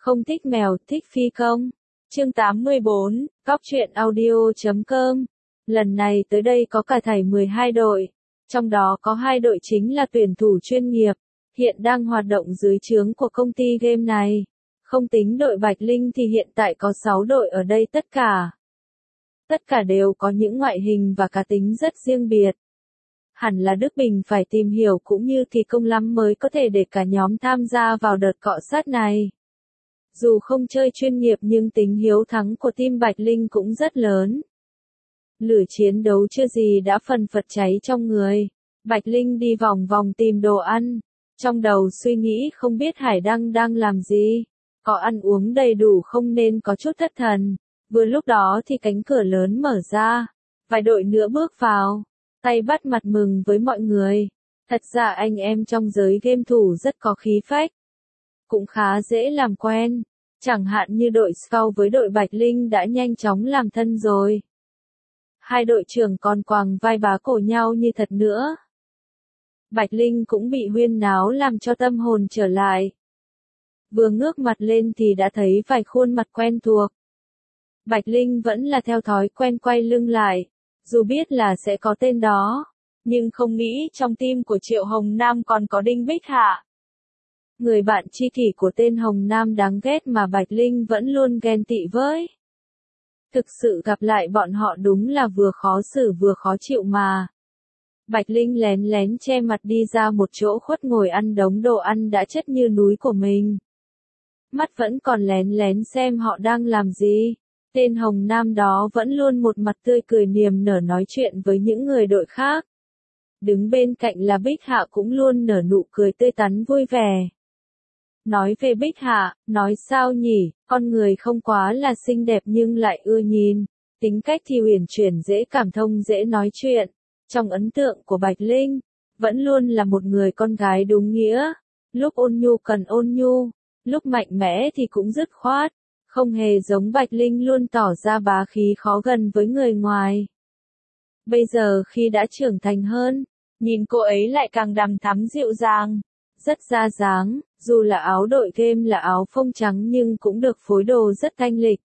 Không thích mèo, thích phi công. Chương 84, Góc truyện audio.com. Lần này tới đây có cả thảy 12 đội, trong đó có 2 đội chính là tuyển thủ chuyên nghiệp, hiện đang hoạt động dưới trướng của công ty game này. Không tính đội Bạch Linh thì hiện tại có 6 đội ở đây tất cả. Tất cả đều có những ngoại hình và cá tính rất riêng biệt. Hẳn là Đức Bình phải tìm hiểu cũng như kỳ công lắm mới có thể để cả nhóm tham gia vào đợt cọ sát này. Dù không chơi chuyên nghiệp nhưng tính hiếu thắng của team Bạch Linh cũng rất lớn. Lửa chiến đấu chưa gì đã phần phật cháy trong người. Bạch Linh đi vòng vòng tìm đồ ăn. Trong đầu suy nghĩ không biết Hải Đăng đang làm gì. Có ăn uống đầy đủ không nên có chút thất thần. Vừa lúc đó thì cánh cửa lớn mở ra. Vài đội nữa bước vào. Tay bắt mặt mừng với mọi người. Thật ra anh em trong giới game thủ rất có khí phách. Cũng khá dễ làm quen. Chẳng hạn như đội Scout với đội Bạch Linh đã nhanh chóng làm thân rồi. Hai đội trưởng còn quàng vai bá cổ nhau như thật nữa. Bạch Linh cũng bị huyên náo làm cho tâm hồn trở lại. Vừa ngước mặt lên thì đã thấy vài khuôn mặt quen thuộc. Bạch Linh vẫn là theo thói quen quay lưng lại, dù biết là sẽ có tên đó, nhưng không nghĩ trong team của Triệu Hồng Nam còn có Đinh Bích Hạ. Người bạn tri kỷ của tên Hồng Nam đáng ghét mà Bạch Linh vẫn luôn ghen tị với. Thực sự gặp lại bọn họ đúng là vừa khó xử vừa khó chịu mà. Bạch Linh lén lén che mặt đi ra một chỗ khuất ngồi ăn đống đồ ăn đã chất như núi của mình. Mắt vẫn còn lén lén xem họ đang làm gì. Tên Hồng Nam đó vẫn luôn một mặt tươi cười niềm nở nói chuyện với những người đội khác. Đứng bên cạnh là Bích Hạ cũng luôn nở nụ cười tươi tắn vui vẻ. Nói về Bích Hạ, nói sao nhỉ, con người không quá là xinh đẹp nhưng lại ưa nhìn. Tính cách thì uyển chuyển dễ cảm thông dễ nói chuyện. Trong ấn tượng của Bạch Linh, vẫn luôn là một người con gái đúng nghĩa. Lúc ôn nhu cần ôn nhu, lúc mạnh mẽ thì cũng dứt khoát. Không hề giống Bạch Linh luôn tỏ ra bá khí khó gần với người ngoài. Bây giờ khi đã trưởng thành hơn, nhìn cô ấy lại càng đằm thắm dịu dàng, rất ra dáng, dù là áo đội game là áo phông trắng nhưng cũng được phối đồ rất thanh lịch.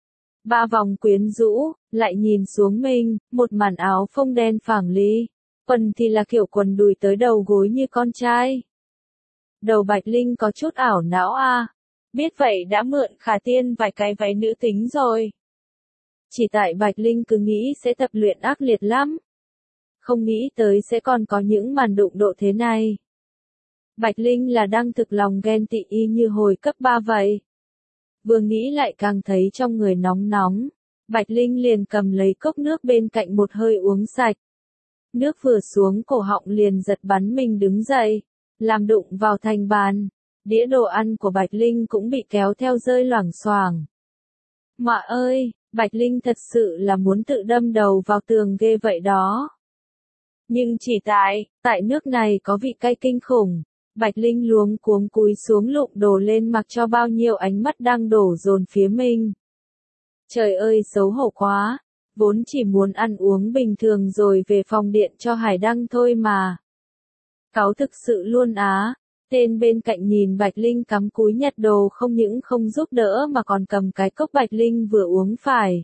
3 vòng quyến rũ, lại nhìn xuống mình, một màn áo phông đen phẳng ly, quần thì là kiểu quần đùi tới đầu gối như con trai. Đầu Bạch Linh có chút ảo não à. Biết vậy đã mượn Khả Tiên vài cái váy nữ tính rồi. Chỉ tại Bạch Linh cứ nghĩ sẽ tập luyện ác liệt lắm. Không nghĩ tới sẽ còn có những màn đụng độ thế này. Bạch Linh là đang thực lòng ghen tị y như hồi cấp 3 vậy. Vừa nghĩ lại càng thấy trong người nóng nóng. Bạch Linh liền cầm lấy cốc nước bên cạnh một hơi uống sạch. Nước vừa xuống cổ họng liền giật bắn mình đứng dậy. Làm đụng vào thành bàn. Đĩa đồ ăn của Bạch Linh cũng bị kéo theo rơi loảng xoảng. Mạ ơi, Bạch Linh thật sự là muốn tự đâm đầu vào tường ghê vậy đó. Nhưng chỉ tại nước này có vị cay kinh khủng. Bạch Linh luống cuống cúi xuống lụng đồ lên mặc cho bao nhiêu ánh mắt đang đổ dồn phía mình. Trời ơi xấu hổ quá, vốn chỉ muốn ăn uống bình thường rồi về phòng điện cho Hải Đăng thôi mà. Cáu thực sự luôn á. Tên bên cạnh nhìn Bạch Linh cắm cúi nhặt đồ không những không giúp đỡ mà còn cầm cái cốc Bạch Linh vừa uống phải.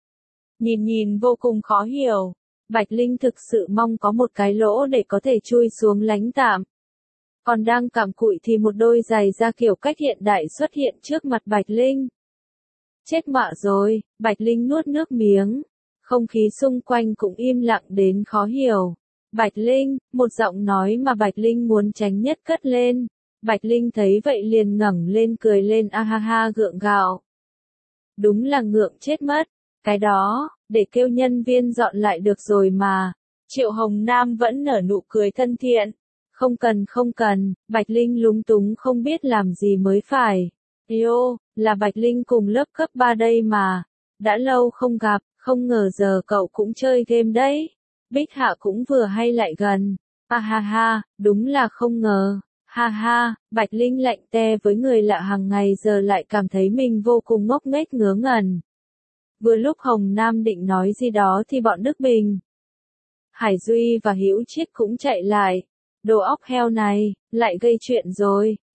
Nhìn vô cùng khó hiểu. Bạch Linh thực sự mong có một cái lỗ để có thể chui xuống lánh tạm. Còn đang cặm cụi thì một đôi giày da kiểu cách hiện đại xuất hiện trước mặt Bạch Linh. Chết mạ rồi, Bạch Linh nuốt nước miếng. Không khí xung quanh cũng im lặng đến khó hiểu. Bạch Linh, một giọng nói mà Bạch Linh muốn tránh nhất cất lên. Bạch Linh thấy vậy liền ngẩng lên cười lên a ha ha gượng gạo. Đúng là ngượng chết mất. Cái đó, để kêu nhân viên dọn lại được rồi mà. Triệu Hồng Nam vẫn nở nụ cười thân thiện. Không cần, Bạch Linh lúng túng không biết làm gì mới phải. Yêu, là Bạch Linh cùng lớp cấp 3 đây mà. Đã lâu không gặp, không ngờ giờ cậu cũng chơi game đấy. Bích Hạ cũng vừa hay lại gần. Ha ha ha, đúng là không ngờ. Ha ha, Bạch Linh lạnh te với người lạ hàng ngày giờ lại cảm thấy mình vô cùng ngốc nghếch ngớ ngẩn. Vừa lúc Hồng Nam định nói gì đó thì bọn Đức Bình, Hải Duy và Hữu Chiết cũng chạy lại. Đồ óc heo này, lại gây chuyện rồi.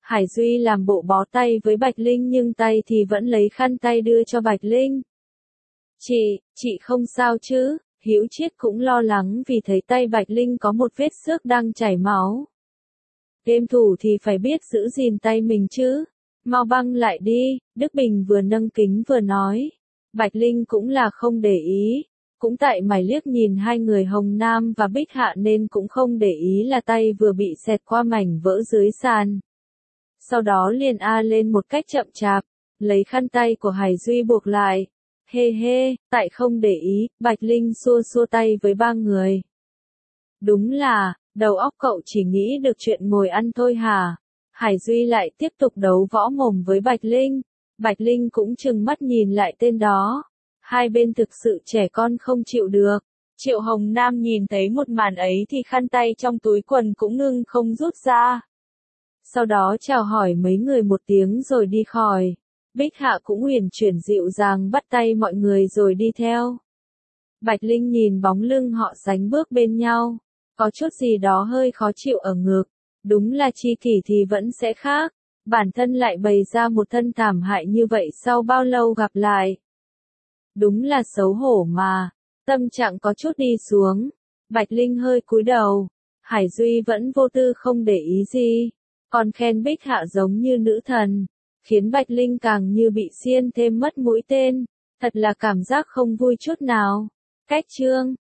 Hải Duy làm bộ bó tay với Bạch Linh nhưng tay thì vẫn lấy khăn tay đưa cho Bạch Linh. Chị không sao chứ? Hữu Chiết cũng lo lắng vì thấy tay Bạch Linh có một vết xước đang chảy máu. Game thủ thì phải biết giữ gìn tay mình chứ. Mau băng lại đi, Đức Bình vừa nâng kính vừa nói. Bạch Linh cũng là không để ý. Cũng tại mày liếc nhìn hai người Hồng Nam và Bích Hạ nên cũng không để ý là tay vừa bị xẹt qua mảnh vỡ dưới sàn. Sau đó liền lên một cách chậm chạp, lấy khăn tay của Hải Duy buộc lại. Hê, tại không để ý, Bạch Linh xua xua tay với ba người. Đúng là, đầu óc cậu chỉ nghĩ được chuyện ngồi ăn thôi hả? Hải Duy lại tiếp tục đấu võ mồm với Bạch Linh. Bạch Linh cũng trừng mắt nhìn lại tên đó. Hai bên thực sự trẻ con không chịu được. Triệu Hồng Nam nhìn thấy một màn ấy thì khăn tay trong túi quần cũng ngưng không rút ra. Sau đó chào hỏi mấy người một tiếng rồi đi khỏi. Bích Hạ cũng uyển chuyển dịu dàng bắt tay mọi người rồi đi theo. Bạch Linh nhìn bóng lưng họ sánh bước bên nhau. Có chút gì đó hơi khó chịu ở ngực. Đúng là chi kỷ thì vẫn sẽ khác. Bản thân lại bày ra một thân thảm hại như vậy sau bao lâu gặp lại. Đúng là xấu hổ mà. Tâm trạng có chút đi xuống. Bạch Linh hơi cúi đầu. Hải Duy vẫn vô tư không để ý gì. Còn khen Bích Hạ giống như nữ thần. Khiến Bạch Linh càng như bị xiên thêm mất mũi tên. Thật là cảm giác không vui chút nào. Cách chương